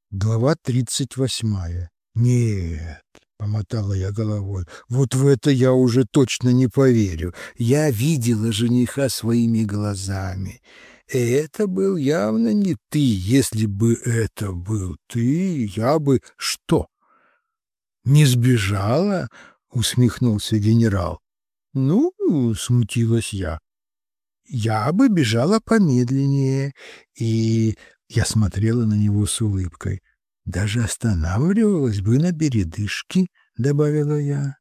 Глава 38. «Нет», — помотала я головой, — «вот в это я уже точно не поверю. Я видела жениха своими глазами. И это был явно не ты. Если бы это был ты, я бы...» «Что, не сбежала?» — усмехнулся генерал. «Ну, — смутилась я, — я бы бежала помедленнее, и я смотрела на него с улыбкой. Даже останавливалась бы на передышке, — добавила я.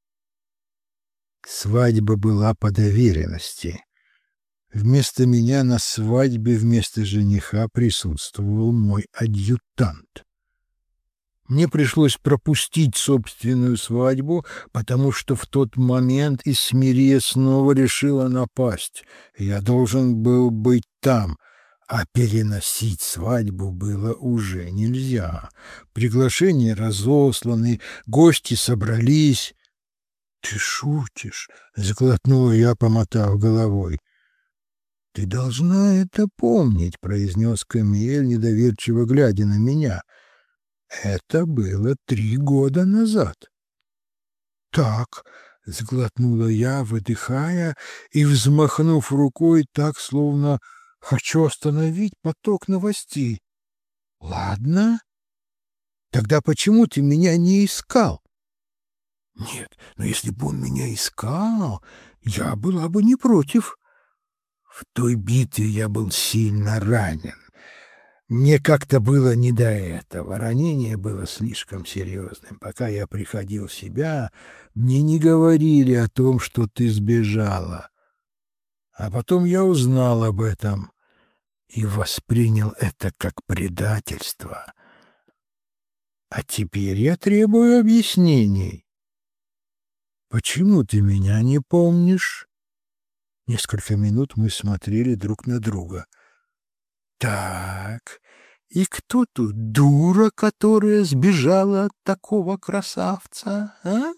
Свадьба была по доверенности. Вместо меня на свадьбе вместо жениха присутствовал мой адъютант. Мне пришлось пропустить собственную свадьбу, потому что в тот момент Исмирия снова решила напасть. Я должен был быть там, а переносить свадьбу было уже нельзя. Приглашения разосланы, гости собрались. — Ты шутишь? — заглотнула я, помотав головой. — Ты должна это помнить, — произнес Камиэль, недоверчиво глядя на меня. Это было 3 года назад. Так, сглотнула я, выдыхая и взмахнув рукой так, словно хочу остановить поток новостей. Ладно, тогда почему ты меня не искал? Нет, но если бы он меня искал, я была бы не против. В той битве я был сильно ранен. Мне как-то было не до этого. Ранение было слишком серьезным. Пока я приходил в себя, мне не говорили о том, что ты сбежала. А потом я узнал об этом и воспринял это как предательство. А теперь я требую объяснений. Почему ты меня не помнишь? Несколько минут мы смотрели друг на друга. Так, и кто тут дура, которая сбежала от такого красавца, а?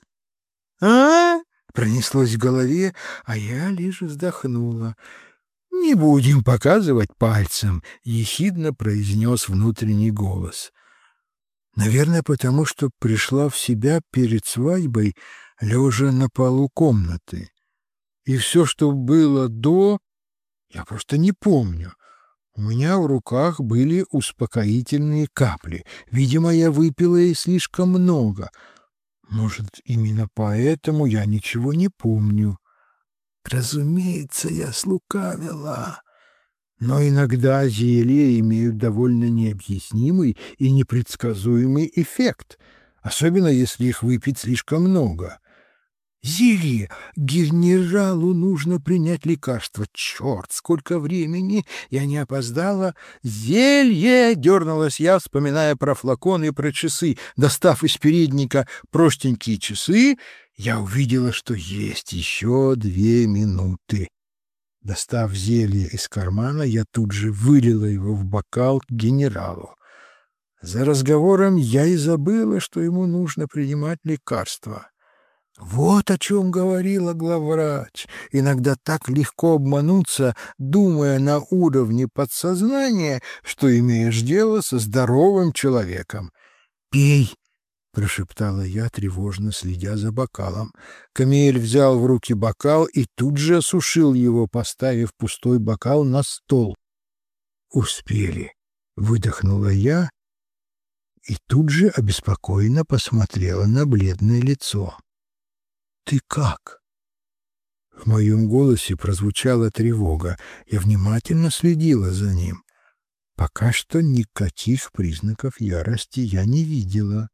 А? Пронеслось в голове, а я лишь вздохнула. «Не будем показывать пальцем», — ехидно произнес внутренний голос. Наверное, потому что пришла в себя перед свадьбой, лежа на полу комнаты. И все, что было до, я просто не помню. У меня в руках были успокоительные капли. Видимо, я выпила и слишком много. Может, именно поэтому я ничего не помню. Разумеется, я слукавила. Но иногда зелья имеют довольно необъяснимый и непредсказуемый эффект, особенно если их выпить слишком много. Зелье! Генералу нужно принять лекарство. Черт, сколько времени! Я не опоздала. Зелье! Дернулась я, вспоминая про флакон и про часы. Достав из передника простенькие часы, я увидела, что есть еще 2 минуты. Достав зелье из кармана, я тут же вылила его в бокал к генералу. За разговором я и забыла, что ему нужно принимать лекарства. Вот о чем говорила главврач. Иногда так легко обмануться, думая на уровне подсознания, что имеешь дело со здоровым человеком. «Пей!» — прошептала я, тревожно следя за бокалом. Камиэль взял в руки бокал и тут же осушил его, поставив пустой бокал на стол. «Успели!» — выдохнула я и тут же обеспокоенно посмотрела на бледное лицо. «Ты как?» В моем голосе прозвучала тревога. Я внимательно следила за ним. Пока что никаких признаков ярости я не видела.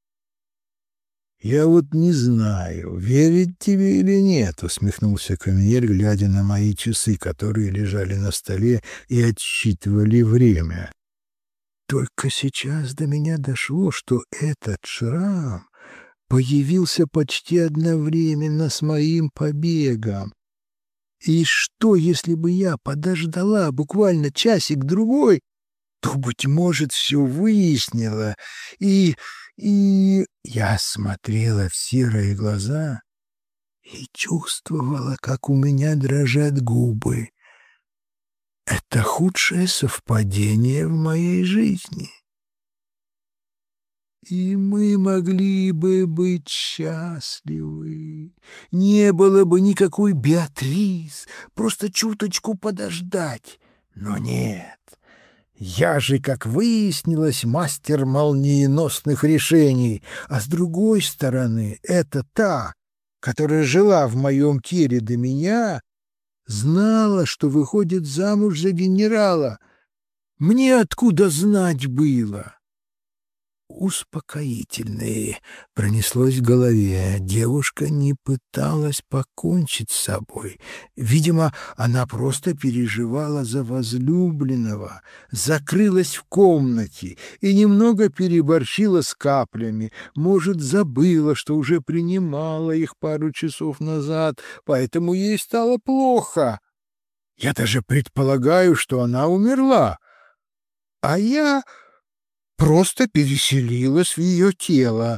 «Я вот не знаю, верить тебе или нет», — усмехнулся Камиэль, глядя на мои часы, которые лежали на столе и отсчитывали время. Только сейчас до меня дошло, что этот шрам появился почти одновременно с моим побегом. И что, если бы я подождала буквально часик-другой, то, быть может, все выяснила, и я смотрела в серые глаза и чувствовала, как у меня дрожат губы. Это худшее совпадение в моей жизни. и мы могли бы быть счастливы. Не было бы никакой Беатрис, просто чуточку подождать. Но нет, я же, как выяснилось, мастер молниеносных решений, а с другой стороны, это та, которая жила в моем теле до меня, знала, что выходит замуж за генерала. Мне откуда знать было? Успокоительные пронеслось в голове. Девушка не пыталась покончить с собой. Видимо, она просто переживала за возлюбленного, закрылась в комнате и немного переборщила с каплями. Может, забыла, что уже принимала их пару часов назад, поэтому ей стало плохо. Я даже предполагаю, что она умерла. А я просто переселилась в ее тело.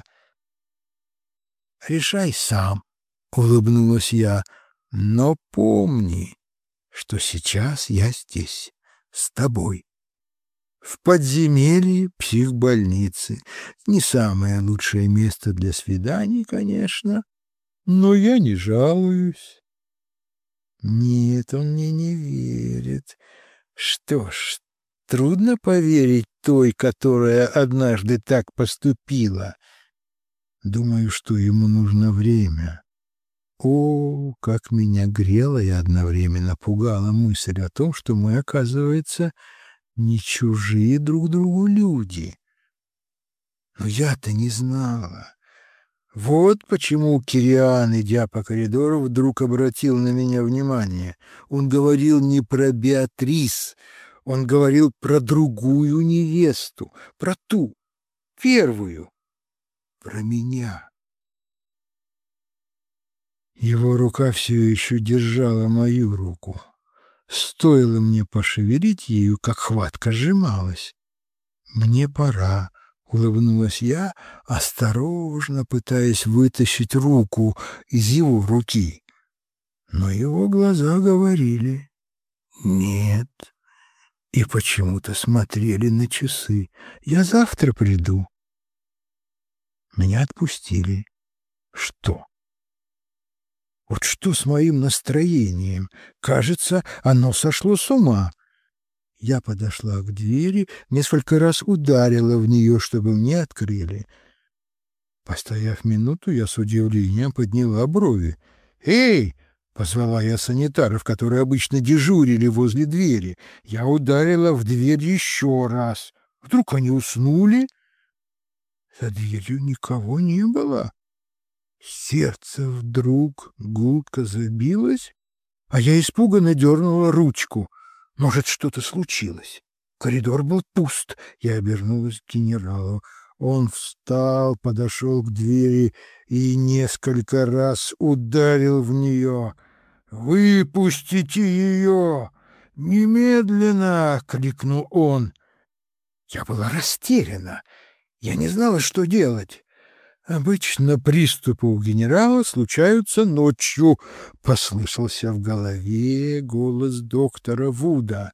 «Решай сам», — улыбнулась я, — «но помни, что сейчас я здесь, с тобой, в подземелье психбольницы. Не самое лучшее место для свиданий, конечно, но я не жалуюсь». Нет, он мне не верит. Что ж, трудно поверить той, которая однажды так поступила. Думаю, что ему нужно время. О, как меня грела и одновременно пугала мысль о том, что мы, оказывается, не чужие друг другу люди. Но я-то не знала. Вот почему Кириан, идя по коридору, вдруг обратил на меня внимание. Он говорил не про Беатрис, он говорил про другую невесту, про ту, первую, про меня. Его рука все еще держала мою руку. Стоило мне пошевелить ею, как хватка сжималась. «Мне пора», — улыбнулась я, осторожно пытаясь вытащить руку из его руки. Но его глаза говорили «нет» и почему-то смотрели на часы. «Я завтра приду». Меня отпустили. Что? Вот что с моим настроением? Кажется, оно сошло с ума. Я подошла к двери, несколько раз ударила в нее, чтобы мне открыли. Постояв минуту, я с удивлением подняла брови. «Эй!» — позвала я санитаров, которые обычно дежурили возле двери. Я ударила в дверь еще раз. Вдруг они уснули? За дверью никого не было. Сердце вдруг гулко забилось, а я испуганно дернула ручку. Может, что-то случилось. Коридор был пуст. Я обернулась к генералу. Он встал, подошел к двери и несколько раз ударил в нее. «Выпустите ее! Немедленно!» — крикнул он. Я была растеряна. Я не знала, что делать. «Обычно приступы у генерала случаются ночью», — послышался в голове голос доктора Вуда.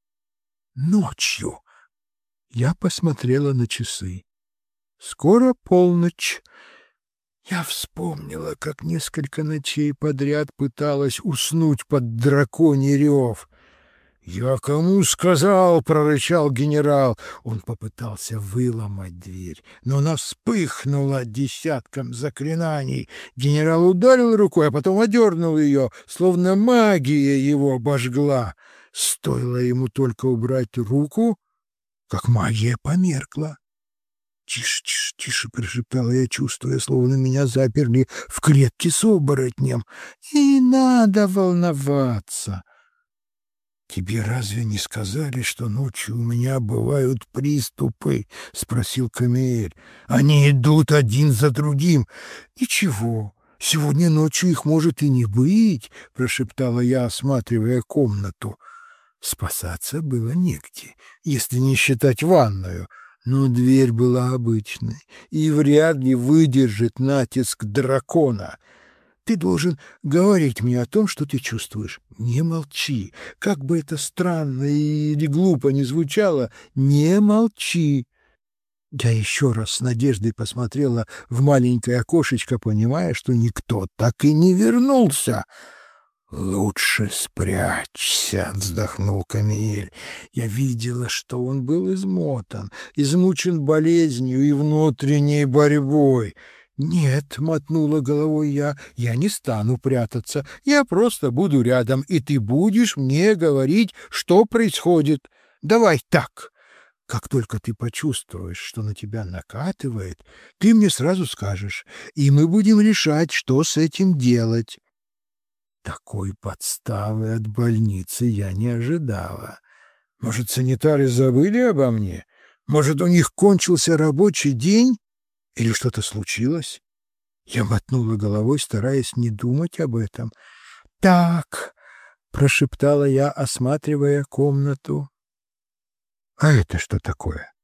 «Ночью». Я посмотрела на часы. «Скоро полночь». Я вспомнила, как несколько ночей подряд пыталась уснуть под драконий рев. «Я кому сказал?» — прорычал генерал. Он попытался выломать дверь, но она вспыхнула десятком заклинаний. Генерал ударил рукой, а потом одернул ее, словно магия его обожгла. Стоило ему только убрать руку, как магия померкла. «Тише, тише, тише!» — прошептала я, чувствуя, словно меня заперли в клетке с оборотнем. «Не надо волноваться!» «Тебе разве не сказали, что ночью у меня бывают приступы?» — спросил Камиэль. «Они идут один за другим». «Ничего, сегодня ночью их может и не быть», — прошептала я, осматривая комнату. Спасаться было негде, если не считать ванную, но дверь была обычной и вряд ли выдержит натиск дракона. Ты должен говорить мне о том, что ты чувствуешь. Не молчи. Как бы это странно или глупо ни звучало, не молчи. Я еще раз с надеждой посмотрела в маленькое окошечко, понимая, что никто так и не вернулся. «Лучше спрячься», — вздохнул Камиэль. Я видела, что он был измотан, измучен болезнью и внутренней борьбой. «Нет», — мотнула головой я не стану прятаться, я просто буду рядом, и ты будешь мне говорить, что происходит. Давай так. Как только ты почувствуешь, что на тебя накатывает, ты мне сразу скажешь, и мы будем решать, что с этим делать». Такой подставы от больницы я не ожидала. Может, санитары забыли обо мне? Может, у них кончился рабочий день? Или что-то случилось? Я мотнула головой, стараясь не думать об этом. «Так», — прошептала я, осматривая комнату. «А это что такое?»